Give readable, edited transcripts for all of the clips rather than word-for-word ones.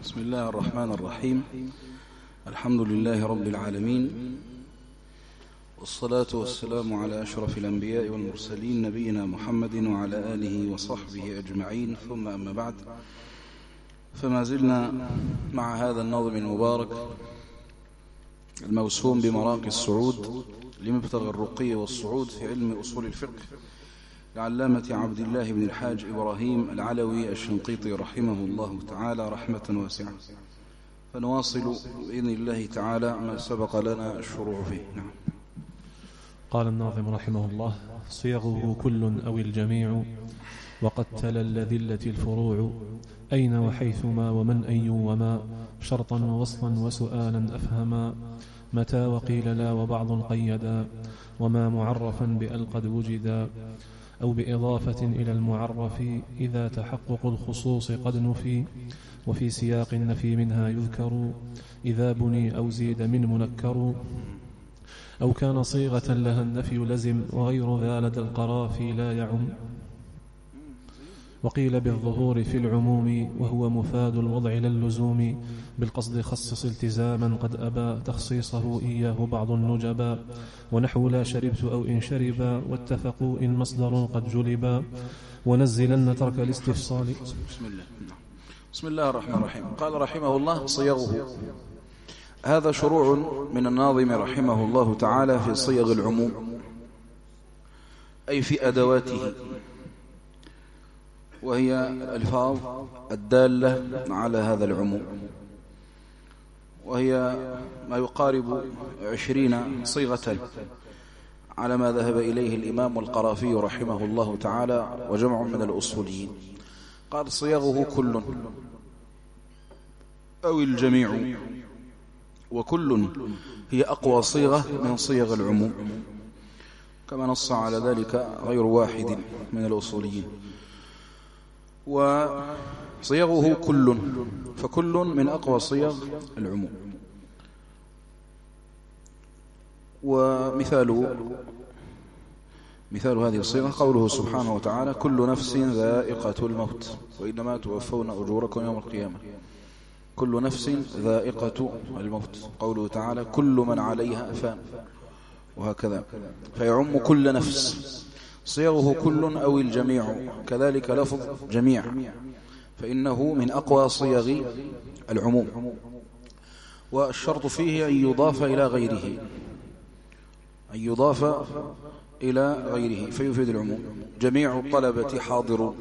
بسم الله الرحمن الرحيم. الحمد لله رب العالمين، والصلاة والسلام على أشرف الأنبياء والمرسلين نبينا محمد وعلى آله وصحبه أجمعين، ثم أما بعد، فما زلنا مع هذا النظم المبارك الموسوم بمراقي الصعود لمبتغى الرقي والصعود في علم أصول الفقه لعلامة عبد الله بن الحاج إبراهيم العلوي الشنقيطي رحمه الله تعالى رحمة واسعة. فنواصل بإذن الله تعالى ما سبق لنا الشروع فيه. نعم. قال الناظم رحمه الله: صيغه كل أو الجميع، وقد تلا الذلة الفروع، أين وحيثما ومن أي وما، شرطا ووصفا وسؤالا أفهما، متى وقيل لا وبعض قيدا، وما معرفا بأل قد وجدا، أو بإضافة إلى المعرف إذا تحقق الخصوص قد نفي، وفي سياق النفي منها يذكر إذا بني أو زيد من منكر، أو كان صيغة لها النفي لزم، وغير ذا لدى القرافي لا يعم. وقيل بالظهور في العموم، وهو مفاد الوضع لا اللزوم، بالقصد خصص التزاما قد أبى تخصيصه إياه بعض النجبا، ونحو لا شربت أو إن شربا، واتفقوا إن مصدر قد جلبا، ونزلن ترك الاستفصال. بسم الله الرحمن الرحيم. قال رحمه الله: صيغه. هذا شروع من الناظم رحمه الله تعالى في صيغ العموم، أي في أدواته، وهي الألفاظ الدالة على هذا العموم، وهي ما يقارب 20 صيغة على ما ذهب إليه الإمام القرافي رحمه الله تعالى وجمع من الأصوليين. قال: صيغه كل أو الجميع، وكل هي أقوى صيغة من صيغ العموم، كما نص على ذلك غير واحد من الأصوليين. وصيغه كل، فكل من أقوى صيغ العموم. ومثال هذه الصيغة قوله سبحانه وتعالى: كل نفس ذائقة الموت وإنما توفون أجوركم يوم القيامة. كل نفس ذائقة الموت. قوله تعالى: كل من عليها فان، وهكذا، فيعم كل نفس. صيغه كل أو الجميع، كذلك لفظ جميع، فإنه من أقوى صيغ العموم. والشرط فيه أن يضاف إلى غيره، فيفيد العموم. جميع الطلبة حاضرون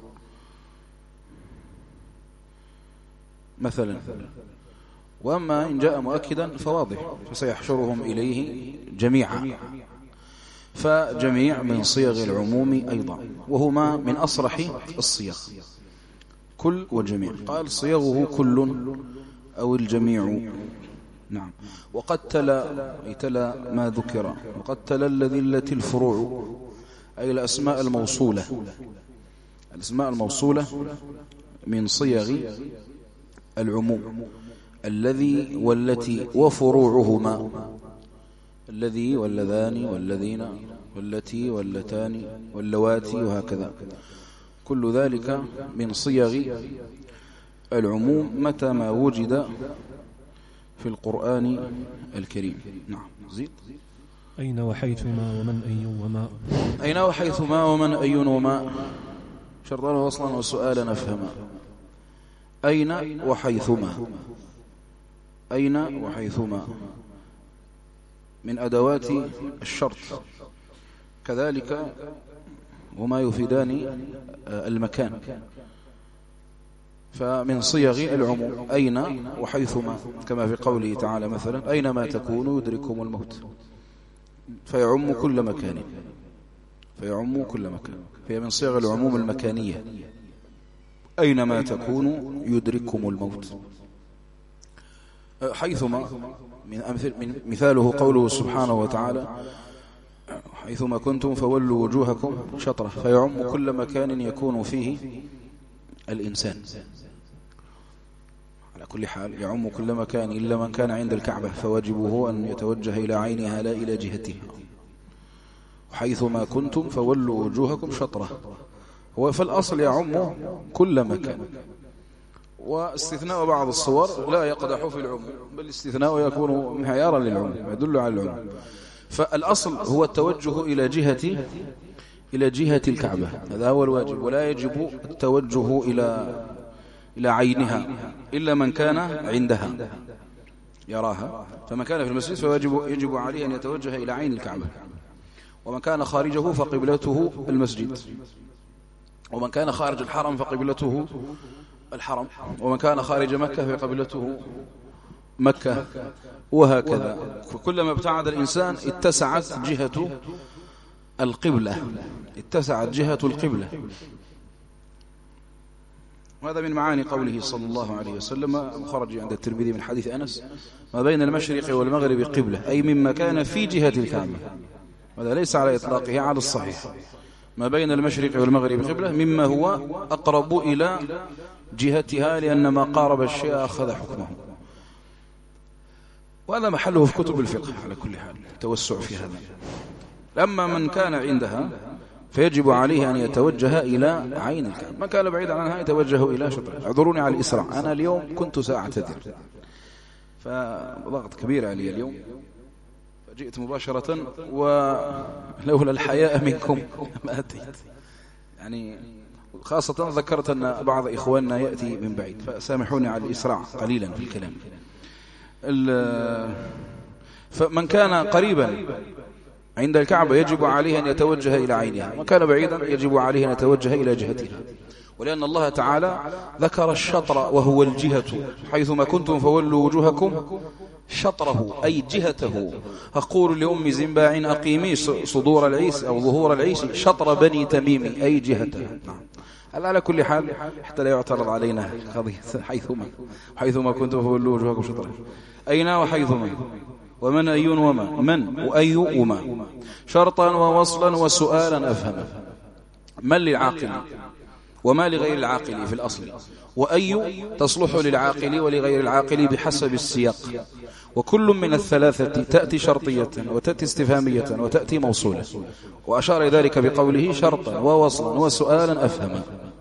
مثلا. وأما إن جاء مؤكدا فواضح، فسيحشرهم إليه جميعا. فجميع من صيغ العموم أيضا، وهما من أصرح الصيغ، كل وجميع. قال: صيغه كل أو الجميع. نعم. وقد تلا ما ذكر، وقد تلا الذلة الفروع، أي الأسماء الموصولة. الأسماء الموصولة من صيغ العموم، الذي والتي وفروعهما، الذي واللذان والذين والتي واللتان واللواتي، وهكذا. كل ذلك من صيغ العموم متى ما وجد في القرآن الكريم. نعم. زيد. أين وحيثما ومن أي وما. أين وحيثما ومن أي وما، شرطا ووصلا وسؤالا نفهما. أين وحيثما. أين وحيثما من أدوات الشرط، كذلك هما يفيدان المكان، فمن صيغ العموم أين وحيثما، كما في قوله تعالى مثلا: أينما تكونوا يدرككم الموت، فيعم كل مكان. فهي من صيغ العموم المكانية، أينما تكونوا يدرككم الموت. حيثما من مثاله قوله سبحانه وتعالى: حيثما كنتم فولوا وجوهكم شطرة، فيعم كل مكان يكون فيه الإنسان. على كل حال يعم كل مكان إلا من كان عند الكعبة، فواجبه أن يتوجه إلى عينها لا إلى جهتها. حيثما كنتم فولوا وجوهكم شطرة، هو في الأصل يعم كل مكان، واستثناء بعض الصور لا يقدح في العموم، بل الاستثناء يكون معيارا للعموم يدل على العموم. فالأصل هو التوجه إلى جهة الكعبة، هذا هو الواجب، ولا يجب التوجه إلى عينها إلا من كان عندها يراها. فمن كان في المسجد فيجب عليه أن يتوجه إلى عين الكعبة، ومن كان خارجه فقبلته المسجد، ومن كان خارج الحرم فقبلته الحرم، ومن كان خارج مكة فقبلته مكة، وهكذا. فكلما ابتعد الإنسان اتسعت جهة القبلة، اتسعت جهة القبلة. وهذا من معاني قوله صلى الله عليه وسلم خرج عند الترمذي من حديث أنس: ما بين المشرق والمغرب قبلة، أي مما كان في جهة الكعبة. هذا ليس على إطلاقه، على الصحيح. ما بين المشرق والمغرب قبلة مما هو أقرب إلى جهتها، لأن ما قارب الشيء أخذ حكمه. وهذا محله في كتب الفقه على كل حال، التوسع في هذا. أما من كان عندها فيجب عليه أن يتوجه إلى عين الكعبة، من كان بعيد عنها يتوجه إلى شطرها. اعذروني على الإسراع، أنا اليوم كنت سأعتذر، فضغط كبير علي اليوم، فجئت مباشرة، ولولا الحياء منكم ما أتيت. يعني خاصة ذكرت أن بعض إخواننا يأتي من بعيد، فسامحوني على الإسراع قليلا في الكلام. فمن كان قريبا عند الكعبة يجب عليه أن يتوجه إلى عينها، من كان بعيدا يجب عليه أن يتوجه إلى جهتها. ولأن الله تعالى ذكر الشطر وهو الجهة: حيثما كنتم فولوا وجوهكم شطره، أي جهته. أقول لأم زنباع أقيمي صدور العيس أو ظهور العيس شطر بني تميم، أي جهته. على كل حال حتى لا يعترض علينا قضية حيثما كنتم فولوا وجوهكم شطره، أين وحيثما، ومن أي وما، من وأي وما، شرطا ووصلا وسؤالا أفهما. من للعاقل وما لغير العاقل في الأصل، وأي تصلح للعاقل ولغير العاقل بحسب السياق. وكل من الثلاثة تأتي شرطية وتأتي استفهامية وتأتي موصولة، وأشار ذلك بقوله شرطا ووصلا وسؤالا أفهما.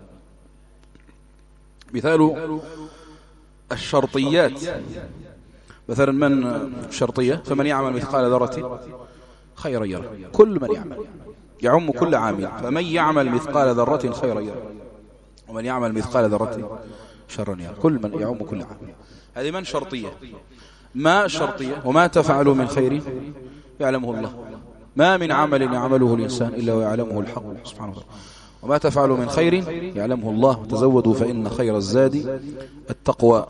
مثال الشرطيات: مثلا من شرطية: فمن يعمل مثقال ذرة خيرا يره. كل من يعمل يعم كل عامل، فمن يعمل مثقال ذرة خيرا يره، ومن يعمل مثقال ذرة شرا يره. كل من يعم كل عامل، هذه من شرطية. ما شرطية: وما تفعلوا من خير يعلمه الله. ما من عمل يعمله الإنسان إلا ويعلمه الحق سبحانه وتعالى. وما تفعلوا من خير يعلمه الله. تزودوا فإن خير الزاد التقوى.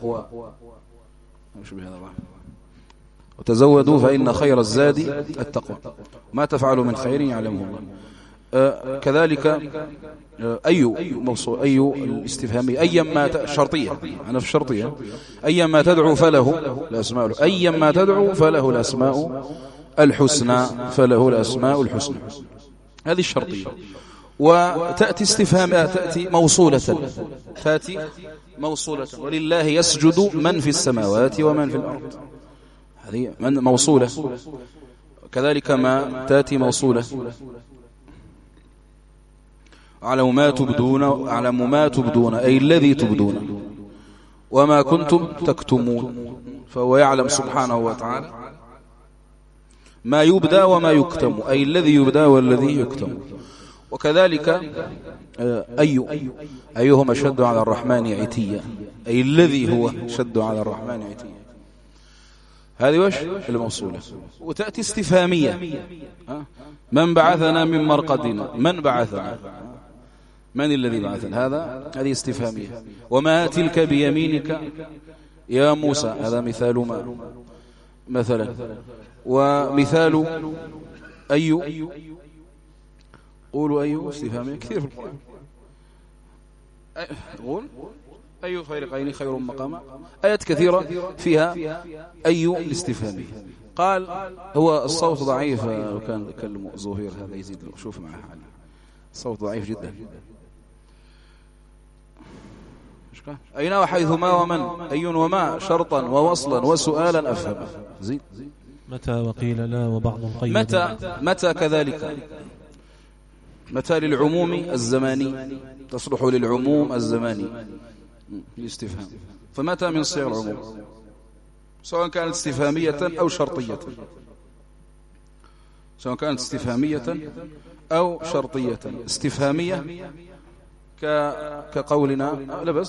وتزودوا فإن خير الزاد التقوى. ما تفعلوا من خير يعلمه الله. كذلك أي موصول، أي الاستفهامية: أيما شرطية، أنا في الشرطية: أيما تدعو فله الأسماء، أيما تدعو فله الأسماء الحسنى، فله الأسماء الحسنى. هذه الشرطية. وتأتي استفهامها، تأتي موصولة: ولله يسجد من في السماوات ومن في الأرض. هذه من موصولة. كذلك ما تأتي موصولة: أعلم ما تبدون أي الذي تبدون، وما كنتم تكتمون، فهو يعلم سبحانه وتعالى ما يبدى وما يكتم، أي الذي يبدى والذي يكتم. وكذلك أيهما شد على الرحمن عتيا، أي الذي هو شد على الرحمن عتيا. هذه وش الموصولة. وتأتي استفهامية: من بعثنا من مرقدنا، من بعثنا، من الذي بعثنا، هذه استفهامية. وما تلك بيمينك يا موسى، هذا مثال ما مثلا. ومثال أي، قولوا أي استفهامية كثير في القرآن. قول أي فريقين خير مقاما، آيات كثيرة فيها أي الاستفهامية. قال هو الصوت ضعيف، لو كان يكلم زهير هذا يزيد له، شوف معه حالي، الصوت ضعيف جدا. أين وحيثما ومن أي وما شرطا ووصلا وسؤالا أفهم. زين. متى وقيل لا وبعض قيد. متى كذلك. متى للعموم الزماني، تصلح للعموم الزماني. الاستفهام. فمتى من صيغ العموم سواء كانت استفهامية أو شرطية، سواء كانت استفهامية أو شرطية. استفهامية كقولنا لا بس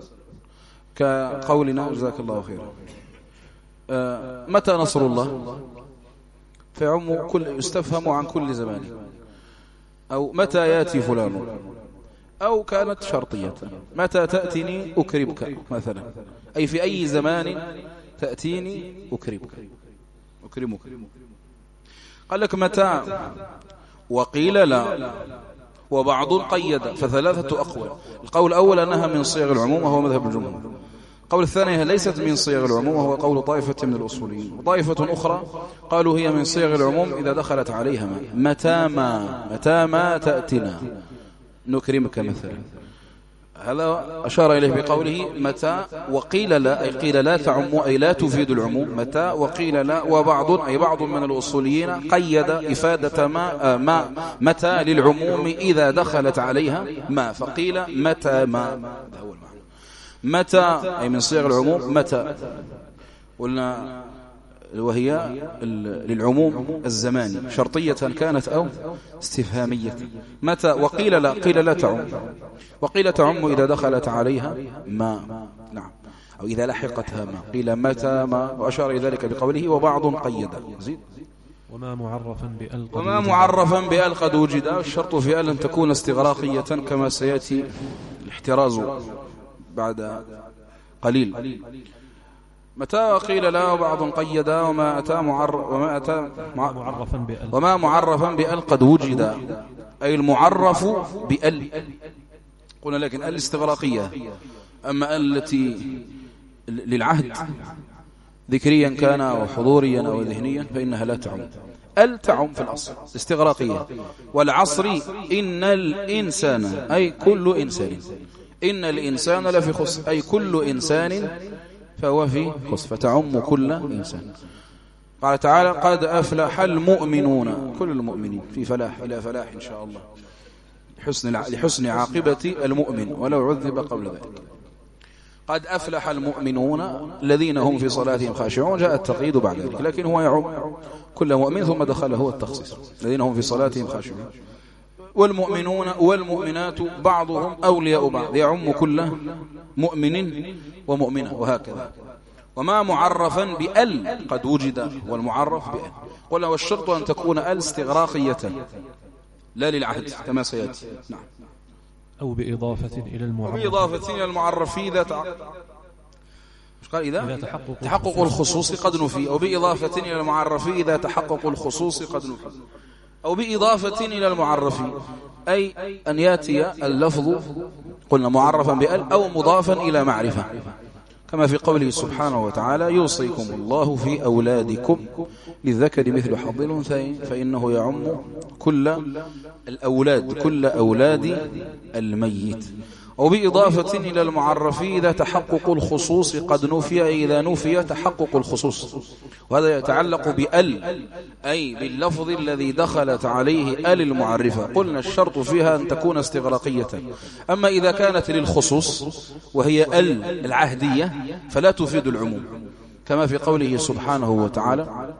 كقولنا جزاك الله خيرا متى نصر الله، فيعم كل يستفهم عن كل زمان، أو متى يأتي فلان، أو كانت شرطية متى تأتيني أكرمك مثلا، أي في أي زمان تأتيني أكرمك. قال لك متى وقيل لا وبعض قيد، فثلاثة أقوال. القول الأول أنها من صيغ العموم وهو مذهب الجمهور. القول الثاني ليست من صيغ العموم وهو قول طائفة من الأصوليين. وطائفة أخرى قالوا هي من صيغ العموم إذا دخلت عليها متى ما تأتنا نكرمك مثلا. هذا أشار إليه بقوله متى وقيل لا، أي قيل لا تعم أي لا تفيد العموم. متى وقيل لا وبعض أي بعض من الأصوليين قيد إفادة متى للعموم إذا دخلت عليها ما، فقيل متى ما. هذا هو المعنى. متى أي من صيغ العموم متى قلنا وهي للعموم الزماني شرطية كانت أو استفهامية. متى وقيل لا، قيل لا تعم، وقيل تعم إذا دخلت عليها ما، نعم، أو إذا لحقتها ما. قيل متى ما، وأشار إلى ذلك بقوله وبعض قيد. زيد. وما معرفا بأل قد وجد. الشرط في أل أن تكون استغراقية كما سيأتي الاحتراز بعد قليل. متى قيل لا وبعض قيد وما معرفا بأل قد وجد، أي المعرف بأل. قلنا لكن الاستغراقية، أما التي للعهد ذكريا كان أو حضوريا أو ذهنيا فإنها لا تعم. ال تعم في الأصل استغراقية. والعصر إن الإنسان أي كل إنسان، إن الإنسان لفي خسر، أي كل إنسان فهو في خسر، فتعم كل إنسان. قال تعالى قد أفلح المؤمنون، كل المؤمنين في فلاح إلى فلاح إن شاء الله لحسن عاقبة المؤمن ولو عذب قبل ذلك. قد أفلح المؤمنون الذين هم في صلاتهم خاشعون، جاء التقييد بعد ذلك، لكن هو يعم كل مؤمن ثم دخل هو التخصيص الذين هم في صلاتهم خاشعون. والمؤمنون والمؤمنات بعضهم أولياء بعض، يعم كل مؤمن ومؤمنة وهكذا. وما معرفا بأل قد وجد، والمعرف بأل. قلنا والشرط أن تكون أل استغراقية لا للعهد كما سيأتي. نعم. أو بإضافة إلى المعرف إذا قال إذا تحقق الخصوص قد نفي، أو بإضافة إلى المعرف إذا تحقق الخصوص قد نفي، أو بإضافة إلى المعرف أي أن يأتي اللفظ قلنا معرفا بأل أو مضافا إلى معرفة، كما في قوله سبحانه وتعالى يوصيكم الله في أولادكم للذكر مثل حظ الأنثيين، فإنه يعم كل الأولاد، كل أولاد الميت. أو بإضافة إلى المعرف إذا تحقق الخصوص قد نفي، إذا نفي تحقق الخصوص، وهذا يتعلق بأل أي باللفظ الذي دخلت عليه أل المعرفة. قلنا الشرط فيها أن تكون استغراقية. أما إذا كانت للخصوص وهي أل العهدية فلا تفيد العموم، كما في قوله سبحانه وتعالى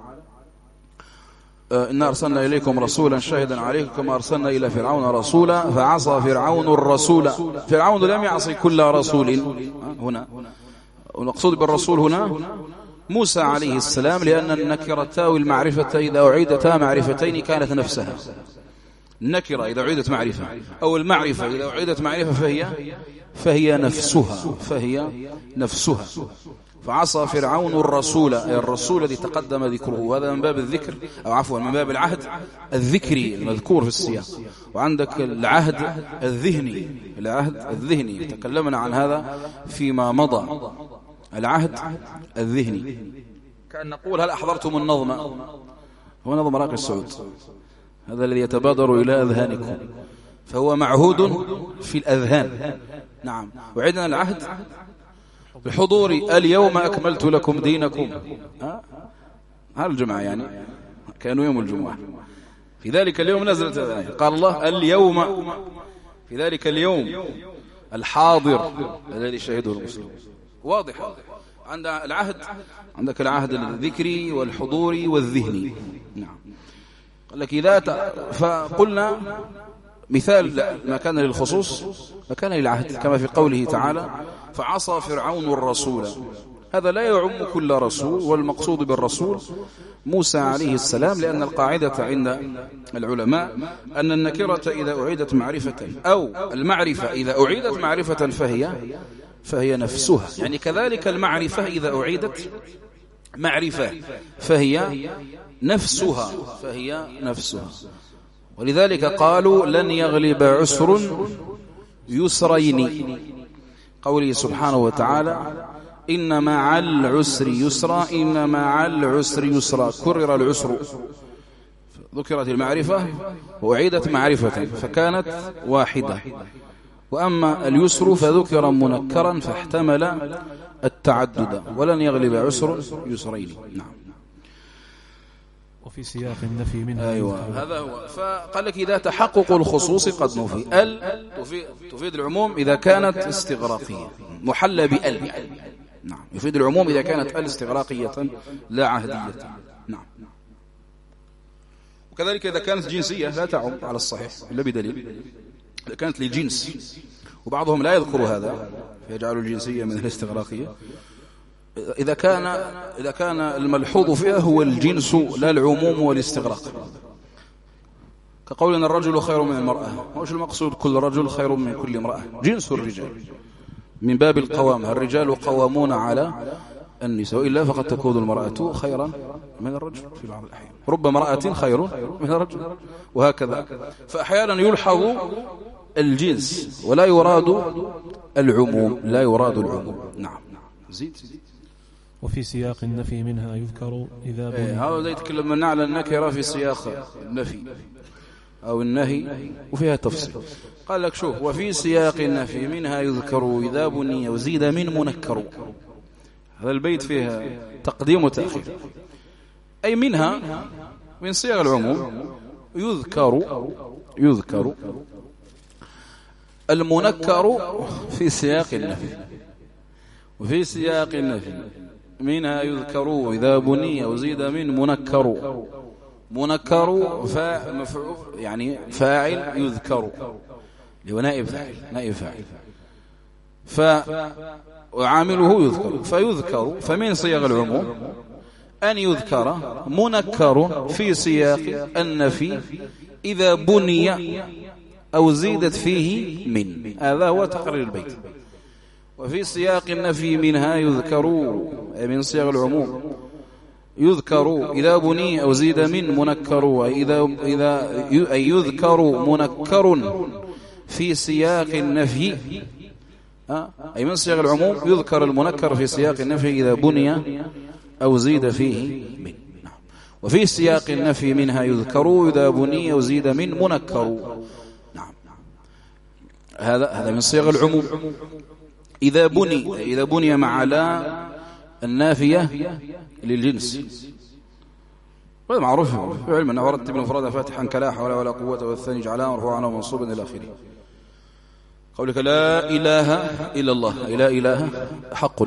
إنا أرسلنا إليكم رسولا شاهدا عليكم كما أرسلنا إلى فرعون رسولا فعصى فرعون الرسول. فرعون لم يعصي كل رسول هنا، ونقصد بالرسول هنا موسى عليه السلام، لأن النكرة والمعرفة إذا أعيدتا معرفتين كانت نفسها. النكرة إذا أعيدت معرفة أو المعرفة إذا أعيدت معرفة فهي نفسها. فعصى فرعون الرسول، أي الرسول الذي تقدم ذكره، وهذا من باب الذكر أو عفوا من باب العهد الذكري المذكور في السياق. وعندك العهد الذهني تكلمنا عن هذا فيما مضى. العهد الذهني كأن نقول هل أحضرتم النظم؟ هو نظم راقي السعود، هذا الذي يتبادر إلى أذهانكم، فهو معهود في الأذهان. نعم. وعندنا العهد بحضور اليوم أكملت لكم دينكم، هذا الجمعة يعني كانوا يوم الجمعة، في ذلك اليوم نزلت الآية، قال الله اليوم في ذلك اليوم الحاضر الذي شهده المسلم. واضح. عندك العهد الذكري والحضوري والذهني. نعم. قال لك فقلنا مثال ما كان للخصوص ما كان للعهد، كما في قوله تعالى فعصى فرعون الرسول. هذا لا يعم كل رسول، والمقصود بالرسول موسى عليه السلام، لأن القاعدة عند العلماء أن النكرة إذا أعيدت معرفة أو المعرفة إذا أعيدت معرفة فهي نفسها، يعني كذلك المعرفة إذا أعيدت معرفة فهي نفسها ولذلك قالوا لن يغلب عسر يسرين، قوله سبحانه وتعالى إن مع العسر يسرا، إن مع العسر يسرا، كرر العسر، ذكرت المعرفة وأعيدت معرفة فكانت واحدة، وأما اليسر فذكر منكرا فاحتمل التعدد، ولن يغلب عسر يسرين. نعم. وفي سياق النفي منها أيوة هذا هو. فقال لك إذا تحقق الخصوص قد نفي. تفيد العموم إذا كانت استغراقية محلى بأل. نعم. يفيد العموم إذا كانت الاستغراقية لا عهدية. نعم. وكذلك إذا كانت جنسية لا تعم على الصحيح إلا بدليل، إذا كانت للجنس، وبعضهم لا يذكر هذا يجعل الجنسية من الاستغراقية. إذا كان الملحوظ فيها هو الجنس لا العموم والاستغراق، كقولنا الرجل خير من المرأة، وش المقصود كل رجل خير من كل امرأة؟ جنس الرجال من باب القوامة، الرجال قوامون على النساء، وإلا فقد تكون المرأة خيرا من الرجل في بعض الأحيان، رب امرأة خير من الرجل، وهكذا. فأحيانا يلحظ الجنس ولا يراد العموم، نعم. زيد. وفي سياق النفي منها يذكر إذا بني. هذا يتكلم من على النكرة في سياق النفي أو النهي وفيها تفصيل. قال لك شوف، وفي سياق النفي منها يذكر إذا بني وزيد من منكر. هذا البيت فيها تقديم وتأخير، أي منها من صيغ العموم يذكر المنكر في سياق النفي، وفي سياق النفي منها يذكر إذا بني وزيد من منكر يعني فاعل يذكر، هو نائب فاعل، وعامله يذكر، فيذكر. فمن صيغ العموم أن يذكر منكر في سياق النفي إذا بني أو زيدت فيه من. هذا هو تقرير البيت. وفي سياق النفي منها يذكر، من صيغ العموم يذكر إذا بني أو زيد من منكر، أي يذكر منكر في سياق النفي، أي من صيغ العموم يذكر المنكر في سياق النفي إذا بني أو زيد فيه من. وفي سياق النفي منها يذكر إذا بني أو زيد من منكر. نعم. هذا من صيغ العموم. إذا بني مع لا النافية للجنس، وهذا معروف في علم أنه ورتب المفرد فاتحا كلا حول ولا قوة، والثاني جعلها مرفوعا ومنصوبا إلى آخره. قولك لا إله إلا الله، لا إله حق،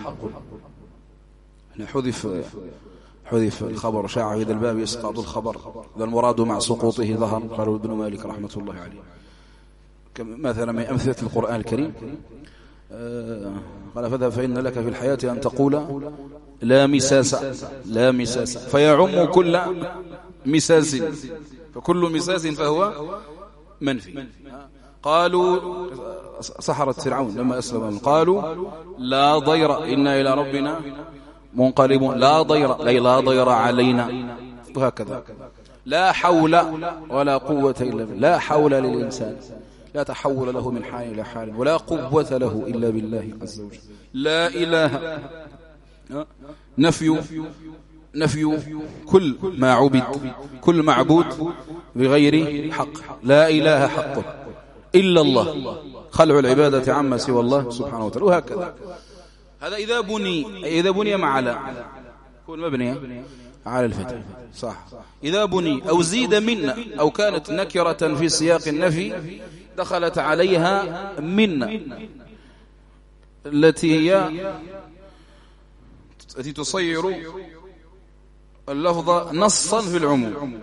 حذف الخبر، شاع في ذا الباب يسقط الخبر، ذا المراد مع سقوطه ظهر، قال ابن مالك رحمة الله عليه. مثلا من أمثلة القرآن الكريم قال فذهب فإن لك في الحياة أن تقول لا مساس فيعم كل مساس، فكل مساس فهو منفي. قالوا سحرة فرعون لما أسلم قالوا لا ضير إنا إلى ربنا منقلبون، لا ضير علينا، وهكذا. لا حول ولا قوة إلا بالله، لا حول للإنسان، لا تحول له من حال إلى حال، ولا قوة له إلا بالله عز وجل. لا إله نفي كل ما عبد، كل معبود بغير حق، لا إله حق إلا الله، خلع العبادة عما سوى الله سبحانه وتعالى، وهكذا. هذا إذا بني مع لا يكون مبني على الفتح، صح. إذا بني أو زيد من، أو كانت نكرة في سياق النفي دخلت عليها من، التي تصير اللفظ نصا في العموم.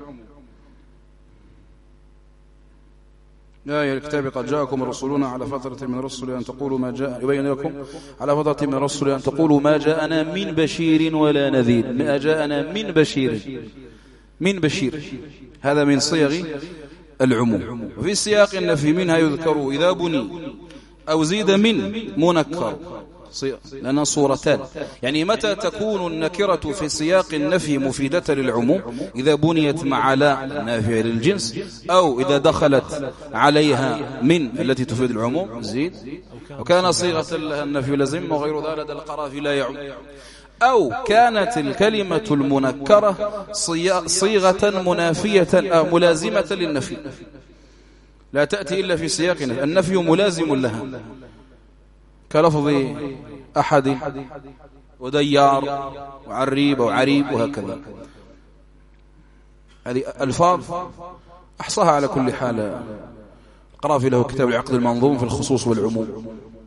يا أهل الكتاب قد جاءكم رسولنا على فترة من الرسل أن تقولوا ما جاء يبين لكم على فترة من الرسل أن تقولوا ما جاءنا من بشير ولا نذير. ما جاءنا من بشير هذا من صيغ العموم. وفي سياق النفي منها يذكر إذا بني أو زيد من منكر لأنها صورتان. يعني متى تكون النكرة في سياق النفي مفيدة للعموم؟ إذا بنيت مع لا نافع للجنس، أو إذا دخلت عليها من التي تفيد العموم زيد، وكان صيغة لها النفي لزم وغير ذلك لدى القرافي لا يعم، أو كانت الكلمة المنكرة صيغة منافية أو ملازمة للنفي لا تأتي إلا في سياق النفي ملازم لها، كلفظ أحد وديار وعريب وعريب وهكذا. هذه ألفاظ أحصاها على كل حال القرافي، له كتاب العقد المنظوم في الخصوص والعموم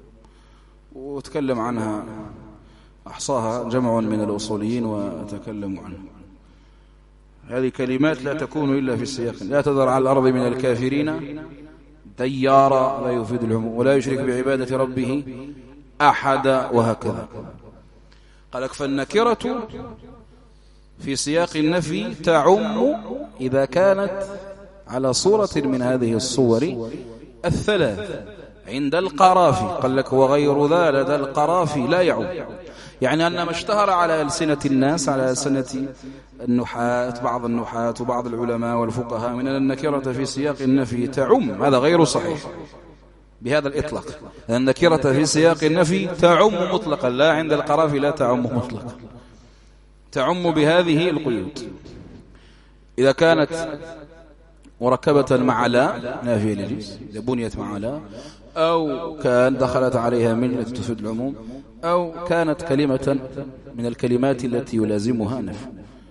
وتكلم عنها، أحصاها جمع من الأصوليين وتكلموا عنها. هذه كلمات لا تكون إلا في السياق. لا تذر على الأرض من الكافرين ديارا لا يفيد العموم، ولا يشرك بعبادة ربه أحد وهكذا. قالك فالنكرة في سياق النفي تعم إذا كانت على صورة من هذه الصور الثلاث عند القرافي. قال لك وغير ذا لدى القرافي لا يعم، يعني أن ما اشتهر على ألسنة الناس، على ألسنة النحاة بعض النحاة وبعض العلماء والفقهاء من النكرة في سياق النفي تعم، هذا غير صحيح بهذا الإطلاق. النكرة في سياق النفي تعم مطلقا، لا عند القرافي لا تعم مطلقا، تعم بهذه القيود. إذا كانت مركبة مع لا نافية للجنس، إذا بنيت مع لا، أو كان دخلت عليها من التي تفيد العموم، أو كانت كلمة من الكلمات التي يلازمها نفي،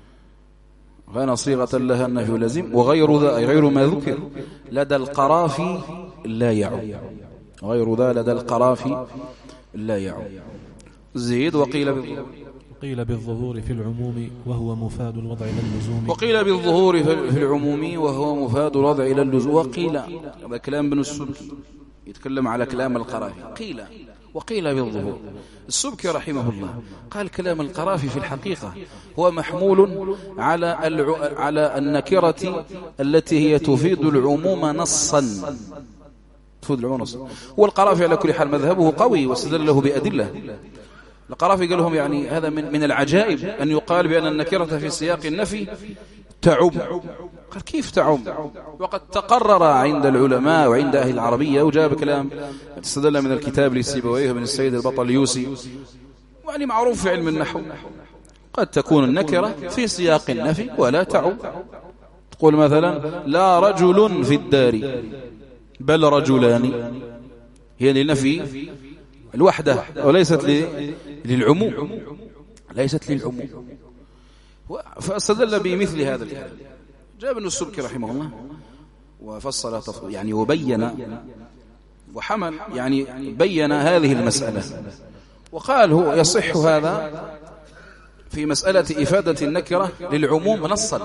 غير صيغة لها النفي يلازم. وغير ذا أي غير ما ذكر لدى القرافي لا يعم، غير ذا لدى القرافي لا يعم. زيد وقيل بالظهور في العموم وهو مفاد الوضع إلى اللزوم. وقيل بالظهور في العموم وهو مفاد الوضع إلى اللزوم. وقيل هذا كلام ابن السبكي يتكلم على كلام القرافي. وقيل بالظهور. السبكي رحمه الله قال كلام القرافي في الحقيقة هو محمول على النكرة التي هي تفيد العموم نصا، تفيد العموم نصا. والقرافي على كل حال مذهبه قوي واستدل له بأدلة. القرافي قال لهم يعني هذا من العجائب أن يقال بأن النكرة في سياق النفي تعم. قال كيف تعم وقد تقرر عند العلماء وعند أهل العربية، وجاب كلام استدل من الكتاب لسيبويه من السيد البطليوسي، يعني معروف في علم النحو. قد تكون النكرة في سياق النفي ولا تعم. تقول مثلا لا رجل في الدار بل رجلان، هي للنفي الوحدة وليست للعموم، ليست للعموم. فاستدل بمثل هذا الكلام. جاء ابن السبكي رحمه الله وفصل يعني وبين وحمل يعني بين هذه المسألة، وقال هو يصح هذا في مسألة إفادة النكرة للعموم نصا.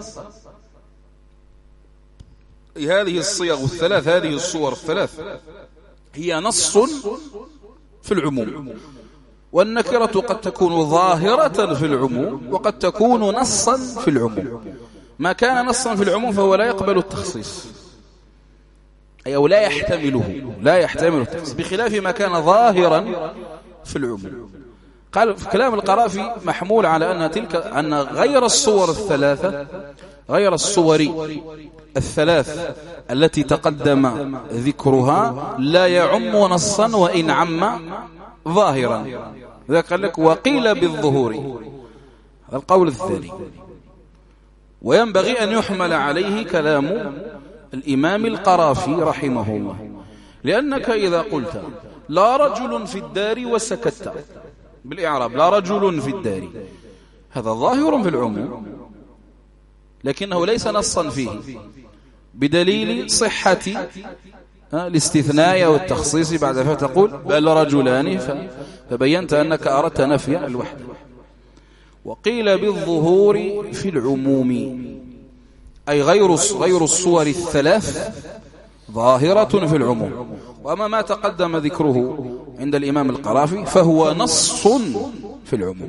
هذه الصيغ الثلاث، هذه الصور الثلاث هي نص في العموم، والنكرة قد تكون ظاهرة في العموم وقد تكون نصا في العموم. ما كان نصا في العموم فهو لا يقبل التخصيص، أي أو لا يحتمل التخصيص، بخلاف ما كان ظاهرا في العموم. قال في كلام القرافي محمول على أن غير الصور الثلاثة، غير الصور الثلاث التي تقدم ذكرها لا يعم نصا وإن عم ظاهرا. إذا قال لك وقيل بالظهور، هذا القول الثاني. وينبغي أن يحمل عليه كلام الإمام القرافي رحمه الله، لأنك إذا قلت لا رجل في الدار وسكت بالإعراب لا رجل في الدار، هذا ظاهر في العموم لكنه ليس نصا فيه، بدليل صحة الاستثناء والتخصيص بعد فتقول بل رجلان فبينت أنك أردت نفي الوحدة. وقيل بالظهور في العموم، أي غير الصور الثلاث ظاهرة في العموم. وأما ما تقدم ذكره عند الإمام القرافي فهو نص في العموم،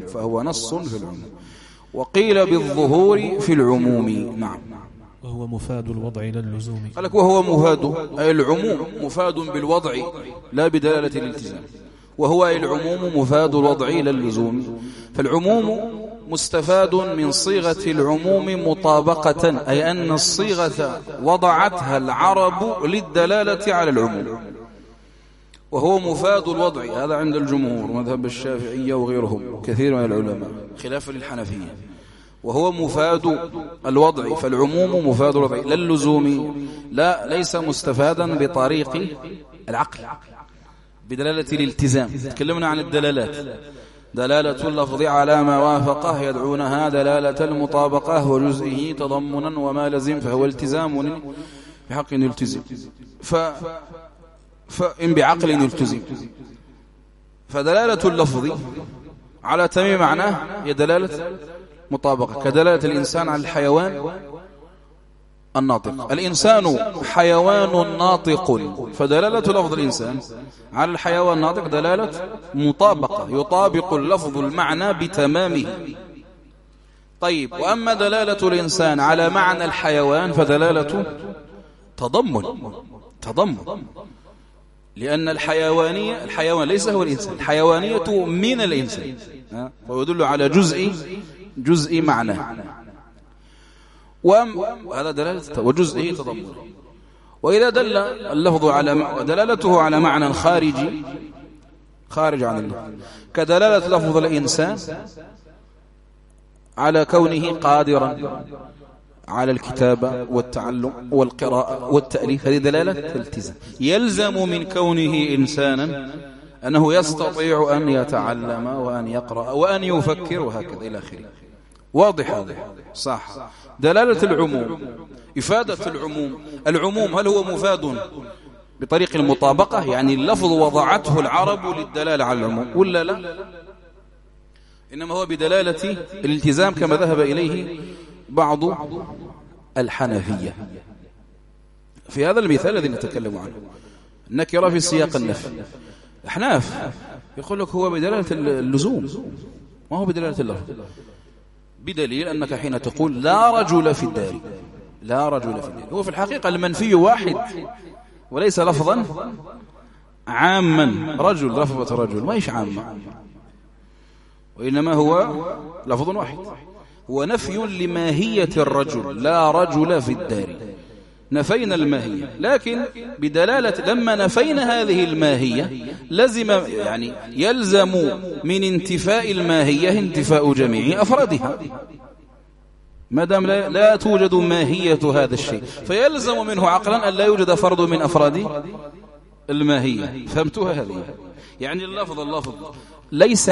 وقيل بالظهور في العموم. نعم. وهو مفاد الوضع لا اللزوم. قال لك وهو مفاد، أي العموم مفاد بالوضع لا بدلالة الالتزام، وهو أي العموم مفاد الوضع لا اللزوم. فالعموم مستفاد من صيغة العموم مطابقة، أي أن الصيغة وضعتها العرب للدلالة على العموم، وهو مفاد الوضع. هذا عند الجمهور مذهب الشافعية وغيرهم كثير من العلماء خلاف للحنفية. وهو مفاد الوضع، فالعموم مفاد الوضع لا اللزوم، ليس مستفادا بطريق العقل بدلالة الالتزام. تكلمنا عن الدلالات، دلالة اللفظ على ما وافقه يدعونها دلالة المطابقة، وجزئه تضمنا وما لزم فهو التزام بحق يلتزم، فإن بعقل يلتزم. فدلالة اللفظ على تمام معناه هي دلالة مطابقة، كدلالة الإنسان على الحيوان الناطق. الإنسان حيوان ناطق، فدلالة لفظ الإنسان على الحيوان الناطق دلالة مطابقة، يطابق اللفظ المعنى بتمامه. طيب، وأما دلالة الإنسان على معنى الحيوان فدلالة تضمن، لأن الحيوان ليس هو الإنسان، الحيوانية من الإنسان، ويدل على جزء معنى، وهذا دلالة وجزئه تضمن. وإذا دل اللفظ على دلالته على معنى خارج عن الله، كدلالة لفظ الإنسان على كونه قادرا على الكتابة والتعلم والقراءة والتأليف، هذه دلالة التزام. يلزم من كونه إنسانا أنه يستطيع أن يتعلم وأن يقرأ وأن يفكر وهكذا إلى آخره. واضح هذا؟ صح. دلالة العموم، إفادة العموم هل هو مفاد بطريق المطابقة، يعني اللفظ وضعته العرب للدلالة على العموم، ولا لا؟ إنما هو بدلالة الالتزام كما ذهب إليه بعض الحنفية. في هذا المثال الذي نتكلم عنه النكرة في سياق النفي، أحناف يقول لك هو بدلالة اللزوم، ما هو بدلالة اللفظ، بدليل أنك حين تقول لا رجل في الدار، هو في الحقيقة المنفي واحد وليس لفظا عاما. رجل، لفظة رجل ما يش عاما، وإنما هو لفظ واحد، هو نفي لماهية الرجل، لا رجل في الدار. نفينا الماهية، لكن بدلالة لما نفينا هذه الماهية يلزم من انتفاء الماهية انتفاء جميع أفرادها، ما دام لا توجد ماهية هذا الشيء، فيلزم منه عقلا أن لا يوجد فرد من أفراد الماهية. فهمتوها هذه؟ يعني اللفظ ليس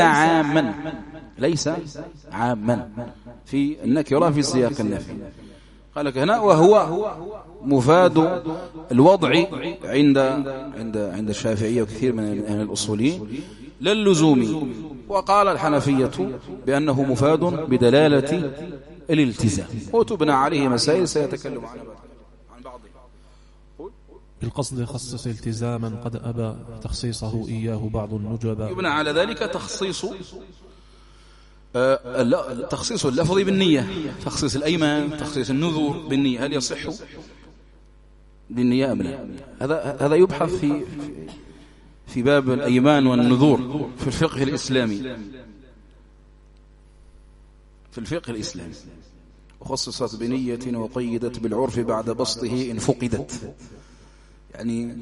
عاما في النكرة في سياق النفي. قال لك هنا وهو مفاد الوضع عند الشافعية وكثير من أهل الأصوليين لا اللزوم. وقال الحنفية بأنه مفاد بدلالة الالتزام، وتبنى عليه مسائل سيتكلم عن بعضها. بالقصد خصص التزاما قد أبى تخصيصه إياه بعض النجباء. يبنى على ذلك تخصيص اللفظ بالنية، تخصيص الأيمان، تخصيص النذور بالنية، هل يصح بالنية أم لا؟ هذا يبحث في باب الأيمان والنذور في الفقه الإسلامي. وخصصت بنية وقيدت بالعرف بعد بسطه إن فقدت. يعني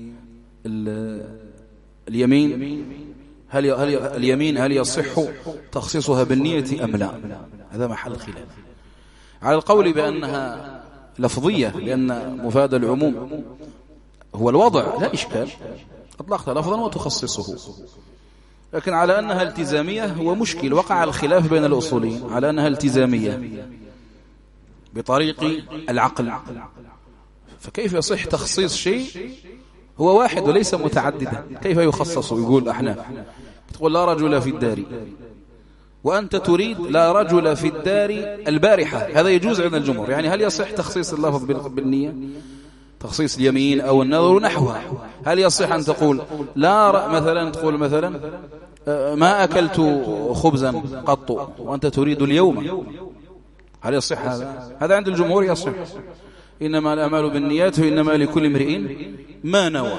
اليمين هل يصح تخصيصها بالنية أم لا؟ هذا محل خلاف. على القول بأنها لفظية لأن مفاد العموم هو الوضع لا إشكال، أطلقت لفظا وتخصصه. لكن على أنها التزامية هو مشكل، وقع الخلاف بين الأصوليين على أنها التزامية بطريق العقل، فكيف يصح تخصيص شيء هو واحد وليس متعددا؟ كيف يخصص؟ يقول أحناف تقول لا رجل في الدار، وأنت تريد لا رجل في الدار البارحة، هذا يجوز عند الجمهور. يعني هل يصح تخصيص اللفظ بالنية، تخصيص اليمين أو النذر نحوها؟ هل يصح أن تقول لا مثلا، تقول مثلا ما أكلت خبزا قط وأنت تريد اليوم، هل يصح هذا؟ هذا عند الجمهور يصح. إنما الأعمال بالنيات وإنما لكل امرئ ما نوى.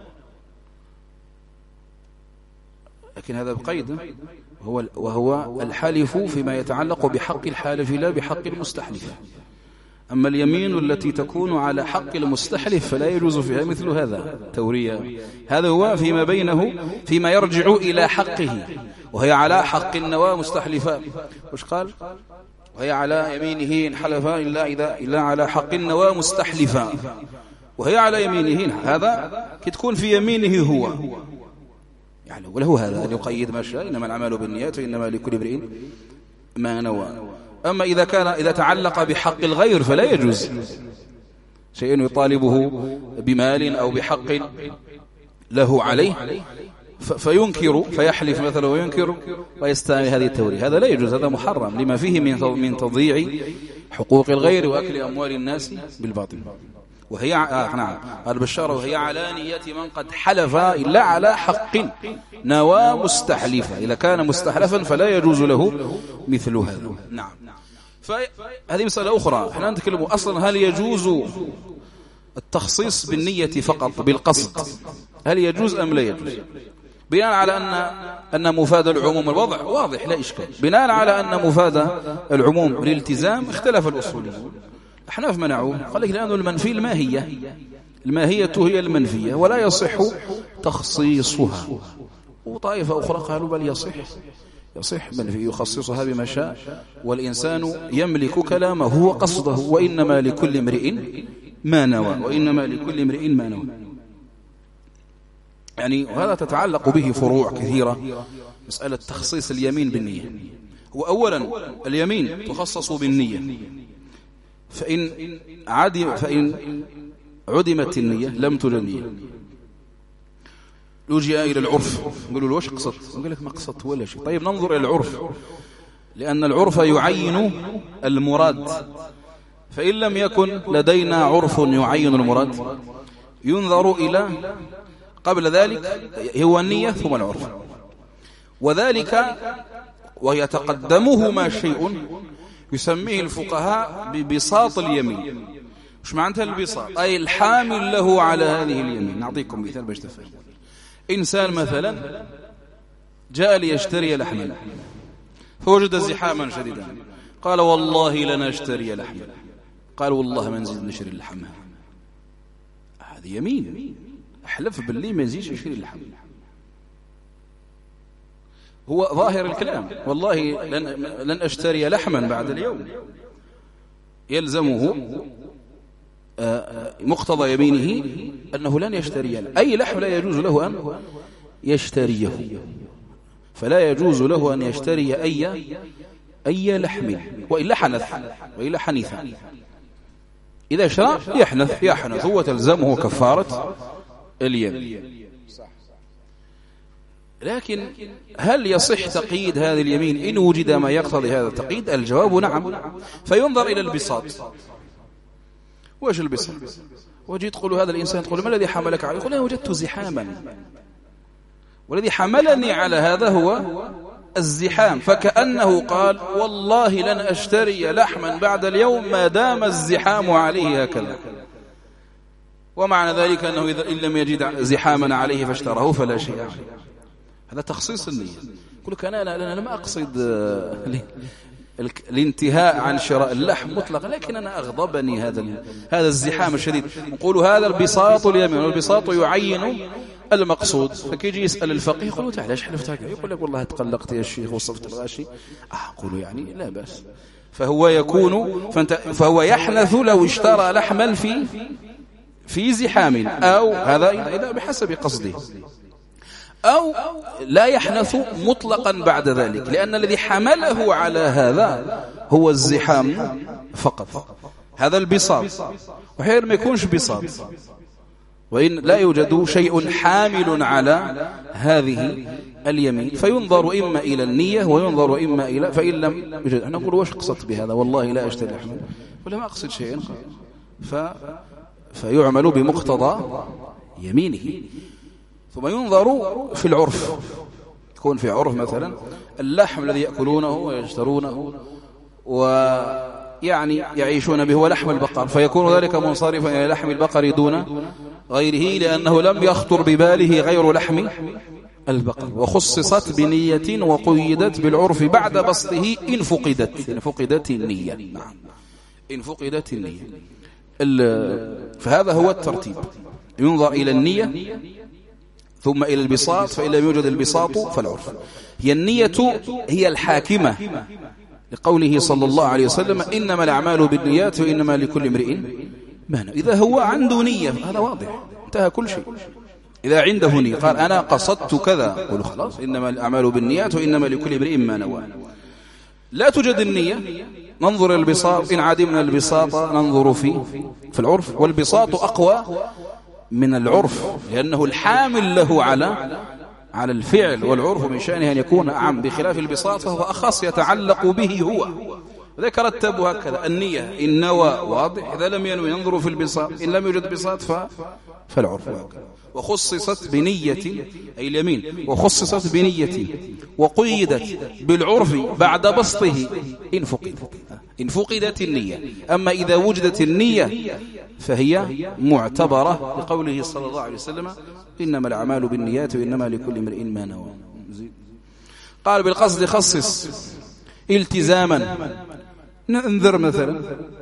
لكن هذا بقيد، وهو الحلف فيما يتعلق بحق الحالف لا بحق المستحلف. أما اليمين التي تكون على حق المستحلف فلا يجوز فيها مثل هذا تورية. هذا هو فيما بينه، فيما يرجع إلى حقه، وهي على حق النوى مستحلفة. وش قال؟ وهي على يمينه إن حلف إلا على حق النوى مستحلفا، وهي على يمينه. هذا كتكون في يمينه هو يعني، وله هذا أن يقيد ما شاء. إنما الأعمال بالنيات وإنما لكل امرئ ما نوى. أما إذا تعلق بحق الغير فلا يجوز شيء يطالبه بمال أو بحق له عليه فينكر، فيحلف مثلا وينكر ويستعمل هذه التورية. هذا لا يجوز، هذا محرم لما فيه من تضييع حقوق الغير وأكل أموال الناس بالباطل. وهي نعم قال بشار وهي على نية من قد حلف إلا على حق نوى مستحلفا. إذا كان مستحلفا فلا يجوز له مثل هذا. نعم. فهذه مسألة أخرى. احنا نتكلم أصلا هل يجوز التخصيص بالنية فقط بالقصد، هل يجوز أم لا يجوز؟ بناء على أن مفاد العموم الوضع واضح لا إشكال. بناء على أن مفاد العموم الالتزام اختلف الأصوليون. أحناف منعوه، قال لك لأنه المنفي الماهية هي المنفية ولا يصح تخصيصها. وطائفة أخرى قالوا بل يصح منفي يخصصها بما شاء، والإنسان يملك كلامه وقصده، وإنما لكل امرئ ما نوى. يعني وهذا تتعلق به فروع كثيرة. مسألة تخصيص اليمين بالنية، وأولا اليمين تخصص بالنية، فإن عدمت النية لم توجد النية. لجأ إلى العرف، نقول له وش قصدت؟ نقول لك ما قصدت ولا شيء. طيب ننظر إلى العرف، لأن العرف يعين المراد. فإن لم يكن لدينا عرف يعين المراد ينظر إلى قبل ذلك هو النية ثم العرف، وذلك ويتقدمهما شيء يسميه الفقهاء ببساط اليمين. مش معناتها البساط أي الحامل له على هذه اليمين. نعطيكم مثال باش تفهم. إنسان مثلا جاء ليشتري لحما فوجد زحاما شديدا، قال والله لن أشتري لحما. قال والله ما نزيد نشري اللحم. هذه يمين، أحلف بالله ما نزيدش نشري اللحم. هو ظاهر الكلام والله لن أشتري لحما بعد اليوم، يلزمه مقتضى يمينه أنه لن يشتري أي لحم، لا يجوز له أن يشتريه، فلا يجوز له أن يشتري أي لحم وإلا حنث. إذا شرى يحنث وتلزمه كفارة اليمين. لكن هل يصح تقييد هذه اليمين إن وجد ما يقتضي هذا التقييد؟ الجواب نعم. فينظر إلى البساط. وش البساط؟ وجيت تقول هذا الإنسان، تقول ما الذي حملك عليه؟ يقول أنا وجدت زحاما، والذي حملني على هذا هو الزحام. فكأنه قال والله لن أشتري لحما بعد اليوم ما دام الزحام عليه هكذا. ومعنى ذلك أنه إذا إن لم يجد زحاما عليه فاشتراه فلا شيء عليه. هذا تخصيص النية. يقول لك أنا لم أقصد الانتهاء عن شراء اللحم مطلقا، لكن أنا أغضبني هذا الزحام الشديد. نقول هذا البساط اليمين، والبساط يعين المقصود. فكيجي يسأل الفقيه يقول له تعال ايش حلفت هكذا؟ يقول لك والله تقلقت يا شيخ وصفت الغاشي. أقول يعني لا بأس. فهو يحنث لو اشترى لحما في زحام، أو هذا إذا بحسب قصده، أو لا يحنث مطلقا بعد ذلك، لأن الذي حمله على هذا هو الزحام فقط. هذا البساط، وحين ما يكونش بساط، وإن لا يوجد شيء حامل على هذه اليمين، فينظر إما إلى النية وينظر إما إلى، فإن لم يجد أنا أقول وش قصدت بهذا؟ والله لا أشتري لحما، ولا ما أقصد شيئا، فيعمل بمقتضى يمينه. ثم ينظر في العرف، يكون في عرف مثلا اللحم الذي يأكلونه ويشترونه ويعني يعيشون به هو لحم البقر، فيكون ذلك منصرفا إلى لحم البقر دون غيره، لأنه لم يخطر بباله غير لحم البقر، وخصصت بنية وقيدت بالعرف بعد بسطه إن فقدت، إن فقدت النية. نعم، إن فقدت النية. فهذا هو الترتيب، ينظر إلى النية ثم إلى البساط، فإن لم يوجد البساط فالعرف. هي النية هي الحاكمة لقوله صلى الله عليه وسلم إنما الأعمال بالنيات وإنما لكل امرئ ما نوى. إذا هو عنده نية هذا واضح، انتهى كل شيء. إذا عنده نية قال أنا قصدت كذا، قل خلاص إنما الأعمال بالنيات وإنما لكل امرئ ما نوى. لا توجد النية ننظر إلى البساط، إن عدمنا البساط ننظر في العرف، والبساط أقوى من العرف لأنه الحامل له على الفعل، والعرف من شأنه أن يكون أعم، بخلاف البساط فهو أخص يتعلق به هو. ذلك رتبوا هكذا: النية إن نوى واضح، إذا لم ينوي ينظر في البساط، إن لم يوجد بساط فالعرف. وخصصت بنية أي اليمين، وخصصت بنية وقيدت بالعرف بعد بسطه إن فقدت النية. أما إذا وجدت النية فهي معتبرة لقوله صلى الله عليه وسلم إنما الأعمال بالنيات وإنما لكل امرئ ما نوى. قال بالقصد خصص التزاما، ننذر مثلا،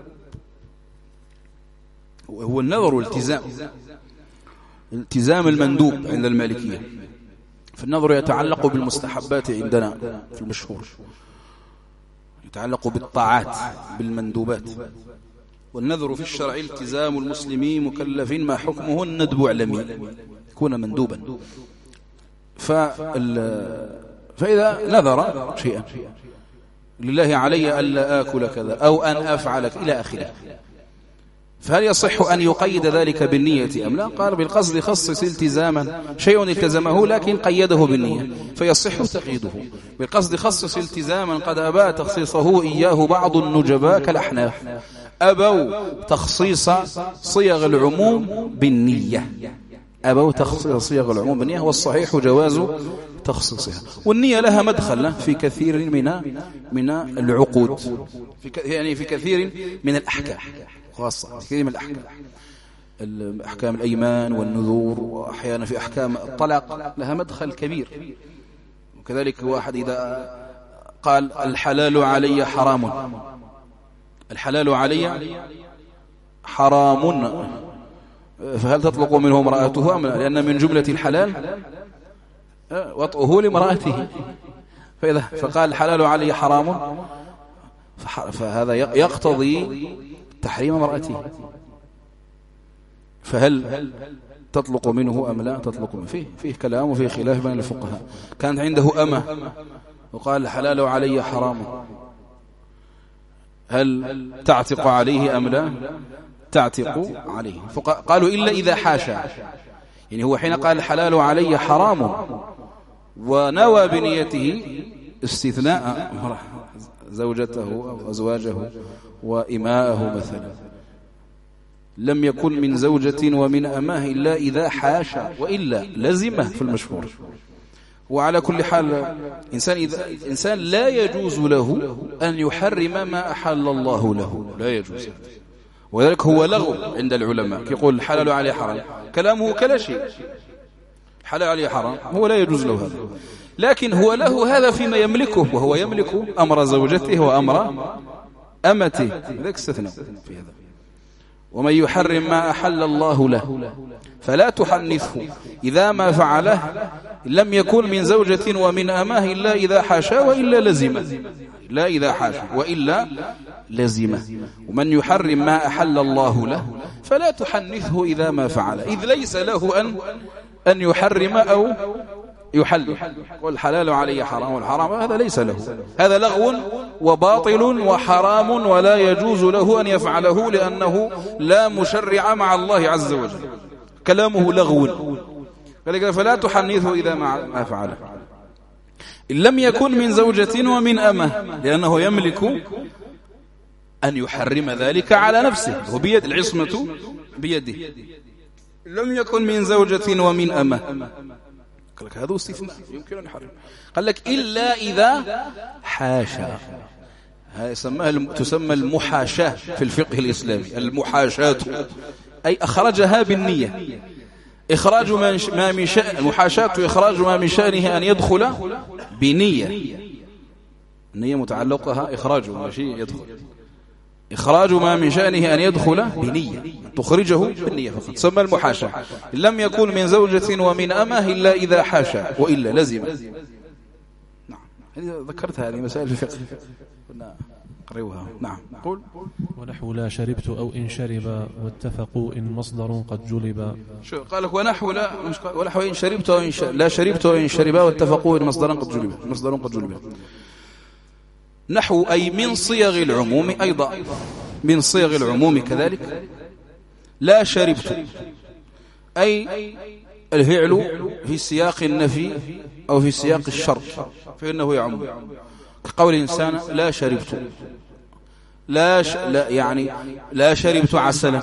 هو النظر والالتزام، التزام المندوب عند المالكية، فالنظر يتعلق بالمستحبات عندنا في المشهور، يتعلق بالطاعات بالمندوبات. والنذر في الشرع التزام المسلمين مكلف ما حكمه الندب علمي، يكون مندوبا. فإذا نذر شيئا لله علي ألا آكل كذا أو أن أفعل إلى آخره، فهل يصح أن يقيد ذلك بالنية أم لا؟ قال بالقصد خصص التزاما، شيء التزمه لكن قيده بالنية فيصح تقييده. بالقصد خصص التزاما قد أبى تخصيصه إياه بعض النجباء كالأحناف، أبوا تخصيص صيغ العموم بالنية، أبوا تخصيص صيغ العموم بالنية، والصحيح جواز تخصيصها. والنية لها مدخل في كثير من العقود، يعني في كثير من الأحكام، خاصة كثير من الأحكام، أحكام الأيمان والنذور، وأحيانا في أحكام الطلاق لها مدخل كبير. وكذلك واحد إذا قال الحلال علي حرام، الحلال علي حرام، فهل تطلق منه امرأته أم لا؟ لأن من جملة الحلال وطئه لامرأته، فقال الحلال علي حرام، فهذا يقتضي تحريم امرأته، فهل تطلق منه أم لا تطلق منه؟ فيه كلام وفيه خلاف بين الفقهاء. كانت عنده أمة وقال الحلال علي حرام، هل تعتق عليه أم لا تعتق عليه؟ قالوا إلا إذا حاشا، يعني هو حين قال الحلال علي حرام ونوى بنيته استثناء زوجته أو أزواجه وإماءه مثلا، لم يكن من زوجة ومن أماه إلا إذا حاشا، وإلا لزمه في المشهور. وعلى كل حال إنسان لا يجوز له أن يحرم ما أحل الله له، لا يجوز، وذلك هو لغو عند العلماء. يقول الحلال عليه حرام، كلامه كلا شيء، الحلال عليه حرام هو لا يجوز له هذا، لكن هو له هذا فيما يملكه، وهو يملك أمر زوجته وأمر أمته، ذلك استثناء في هذا. ومن يحرم ما أحل الله له فلا تحنثه إذا ما فعله لم يكن من زوجة ومن أماه إلا إذا حاشا وإلا لزمه، لا إذا حاشا وإلا لزمه. ومن يحرم ما أحل الله له فلا تحنثه إذا ما فعل، إذ ليس له أن يحرم أو يحل. والحلال عليه حرام، والحرام هذا ليس له، هذا لغو وباطل وحرام، ولا يجوز له أن يفعله لأنه لا مشرع مع الله عز وجل، كلامه لغو. فلا تحنثه إذا ما فعله. إن لم يكن من زوجة ومن أمة، لأنه يملك أن يحرم ذلك على نفسه، وبيد العصمة بيده. لم يكن من زوجة ومن أمة، قال لك هذا استثناء يمكن أن يحرم. قال لك إلا إذا حاشا، تسمى المحاشاة في الفقه الإسلامي. المحاشاة أي أخرجها بالنية، إخراج ما من شأن المحاشاة، إخراج ما من شأنه أن يدخل بنية. النية متعلقها إخراج ما شيء يدخل، إخراج ما من شأنه أن يدخل بنية، تخرجه بالنية فقط، تسمى المحاشاة. لم يكن من زوجة ومن أمه إلا إذا حاشا، وإلا لزم. نعم، ذكرت هذه مسائل في الفقه كنا قريوها. نعم. قول ونحو لا شربت أو إن شرب، واتفقوا إن مصدر قد جلب. شو قال لك؟ ونحو إن شربت أو إن لا شربت أو إن شربا، واتفقوا إن مصدر قد جلب. مصدر قد جلب نحو أي من صيغ العموم، أيضا من صيغ العموم كذلك. لا شربت أي الفعل في سياق النفي أو في سياق الشرط فإنه يعم، كقول الإنسان لا شربت، يعني لا شربت عسلا،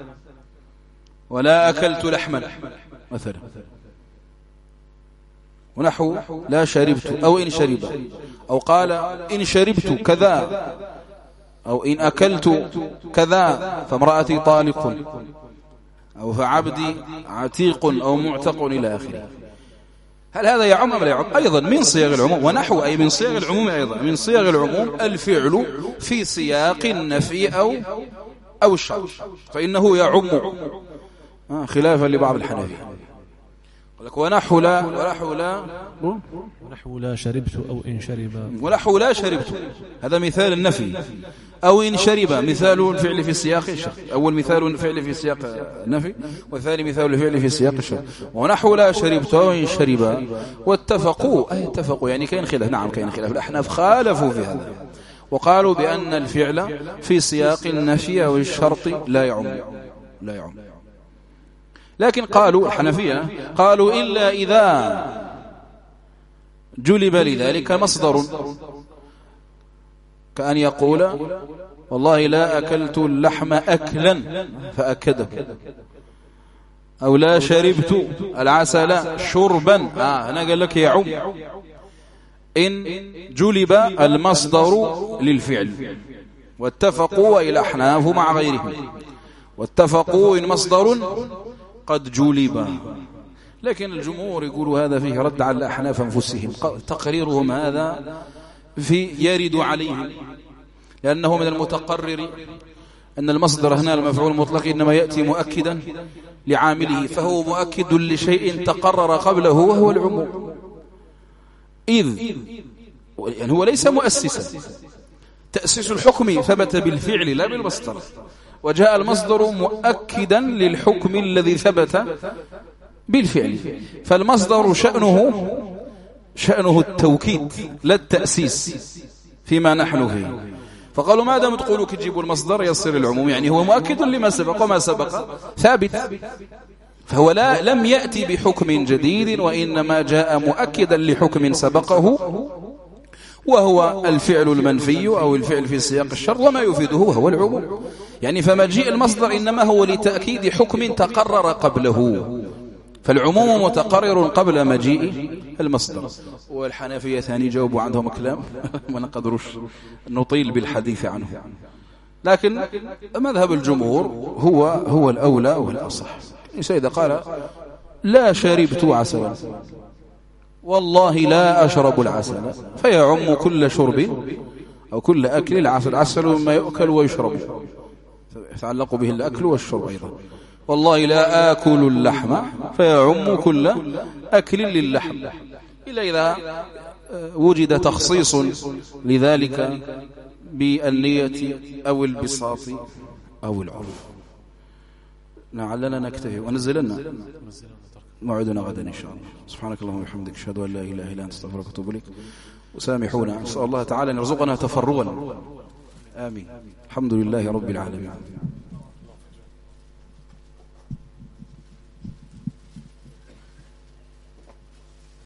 ولا أكلت لحما مثلا. ونحو لا شربت أو إن شرب، أو قال إن شربت كذا، أو إن أكلت كذا فامرأتي طالق، أو فعبدي عتيق أو معتق إلى آخره. هل هذا يعم أم لا يعم؟ أيضا من صيغ العموم. ونحو أي من صيغ العموم، أيضا من صيغ العموم الفعل في سياق النفي أو الشرط فإنه يعم، خلافا لبعض الحنفية. ونحو لا شربت أو إن شرب. ونحو لا شربت هذا مثال النفي، أو إن شرب مثال الفعل في سياق الشرط. أول مثال الفعل في سياق النفي، والثاني مثال الفعل في سياق الشرط. ونحو لا شربت أو إن شرب، واتفقوا أي اتفقوا يعني كاين خلاف. نعم كاين خلاف، الأحناف خالفوا في هذا وقالوا بأن الفعل في سياق النفي أو الشرط لا يعم. لكن قالوا الحنفية قالوا إلا إذا جلب لذلك مصدر، كأن يقول والله لا أكلت اللحم أكلا فأكده، أو لا شربت العسل شربا. هنا قال لك يعم إن جلب المصدر للفعل. واتفقوا إلى أحناف مع غيرهم، واتفقوا إن مصدر قد جلب. لكن الجمهور يقولوا هذا فيه رد على الأحناف أنفسهم، تقريرهم هذا يرد عليهم، لأنه من المتقرر أن المصدر هنا المفعول المطلق إنما يأتي مؤكدا لعامله، فهو مؤكد لشيء تقرر قبله وهو العموم، يعني هو ليس مؤسسا. تأسيس الحكم ثبت بالفعل لا بالمصدر، وجاء المصدر مؤكدا للحكم الذي ثبت بالفعل، فالمصدر شأنه التوكيد لا التأسيس فيما نحن فيه. فقالوا ما دام تقولوا كتجيبوا المصدر يصير العموم، يعني هو مؤكد لما سبق، وما سبق ثابت، فهو لم يأتي بحكم جديد، وإنما جاء مؤكدا لحكم سبقه وهو الفعل المنفي أو الفعل في سياق الشر، وما يفيده هو العموم. يعني فمجيء المصدر إنما هو لتأكيد حكم تقرر قبله، فالعموم متقرر قبل مجيء المصدر. والحنفية ثاني جاوبوا عندهم كلام ما نقدرش نطيل بالحديث عنه، لكن مذهب الجمهور هو الأولى والأصح. إذا قال لا شربت عسلا والله لا أشرب العسل، فيعم كل شرب أو كل أكل العسل. عسل مما يؤكل ويشرب، يتعلق به الأكل والشرب أيضا. والله لا آكل اللحم، فيعم كل أكل للحم، إلا إذا وجد تخصيص لذلك بالنية أو البساط أو العرف. لعلنا نكتفي ونزلنا موعدنا غدا إن شاء الله. سبحانك اللهم وبحمدك، أشهد أن لا إله إلا أنت، أستغفرك وأتوب إليك. وسامحونا، نسأل الله تعالى أن يرزقنا تفرغا. آمين. الحمد لله رب العالمين.